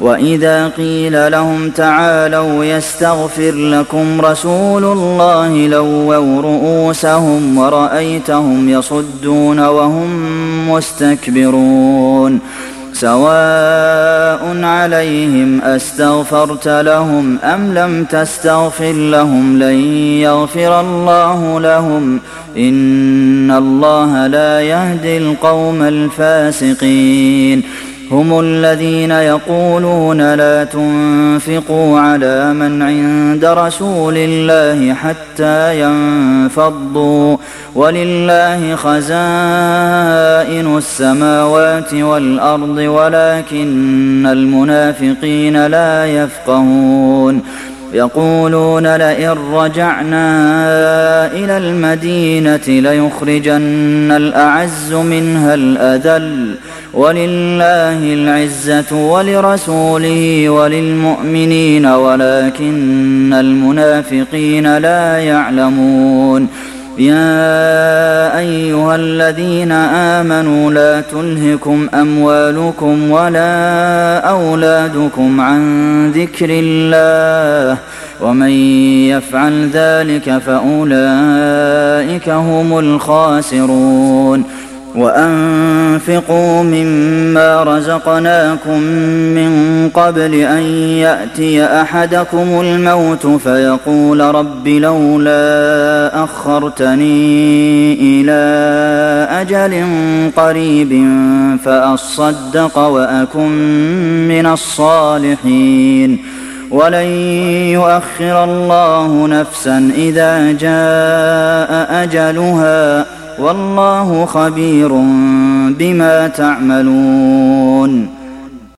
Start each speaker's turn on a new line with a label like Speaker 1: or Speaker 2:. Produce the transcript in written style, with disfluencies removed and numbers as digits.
Speaker 1: وإذا قيل لهم تعالوا يستغفر لكم رسول الله لووا رؤوسهم ورأيتهم يصدون وهم مستكبرون سواء عليهم أستغفرت لهم أم لم تستغفر لهم لن يغفر الله لهم إن الله لا يهدي القوم الفاسقين هم الذين يقولون لا تنفقوا على من عند رسول الله حتى ينفضوا ولله خزائن السماوات والأرض ولكن المنافقين لا يفقهون يقولون لئن رجعنا إلى المدينة ليخرجن الأعز منها الأذل ولله العزة ولرسوله وللمؤمنين ولكن المنافقين لا يعلمون يا أيها الذين آمنوا لا تلهكم أموالكم ولا أولادكم عن ذكر الله ومن يفعل ذلك فأولئك هم الخاسرون وأنفقوا مما رزقناكم من قبل أن يأتي أحدكم الموت فيقول رب لولا أخرتني إلى أجل قريب فأصدق وأكن من الصالحين ولن يؤخر الله نفسا إذا جاء أجلها والله خبير بما تعملون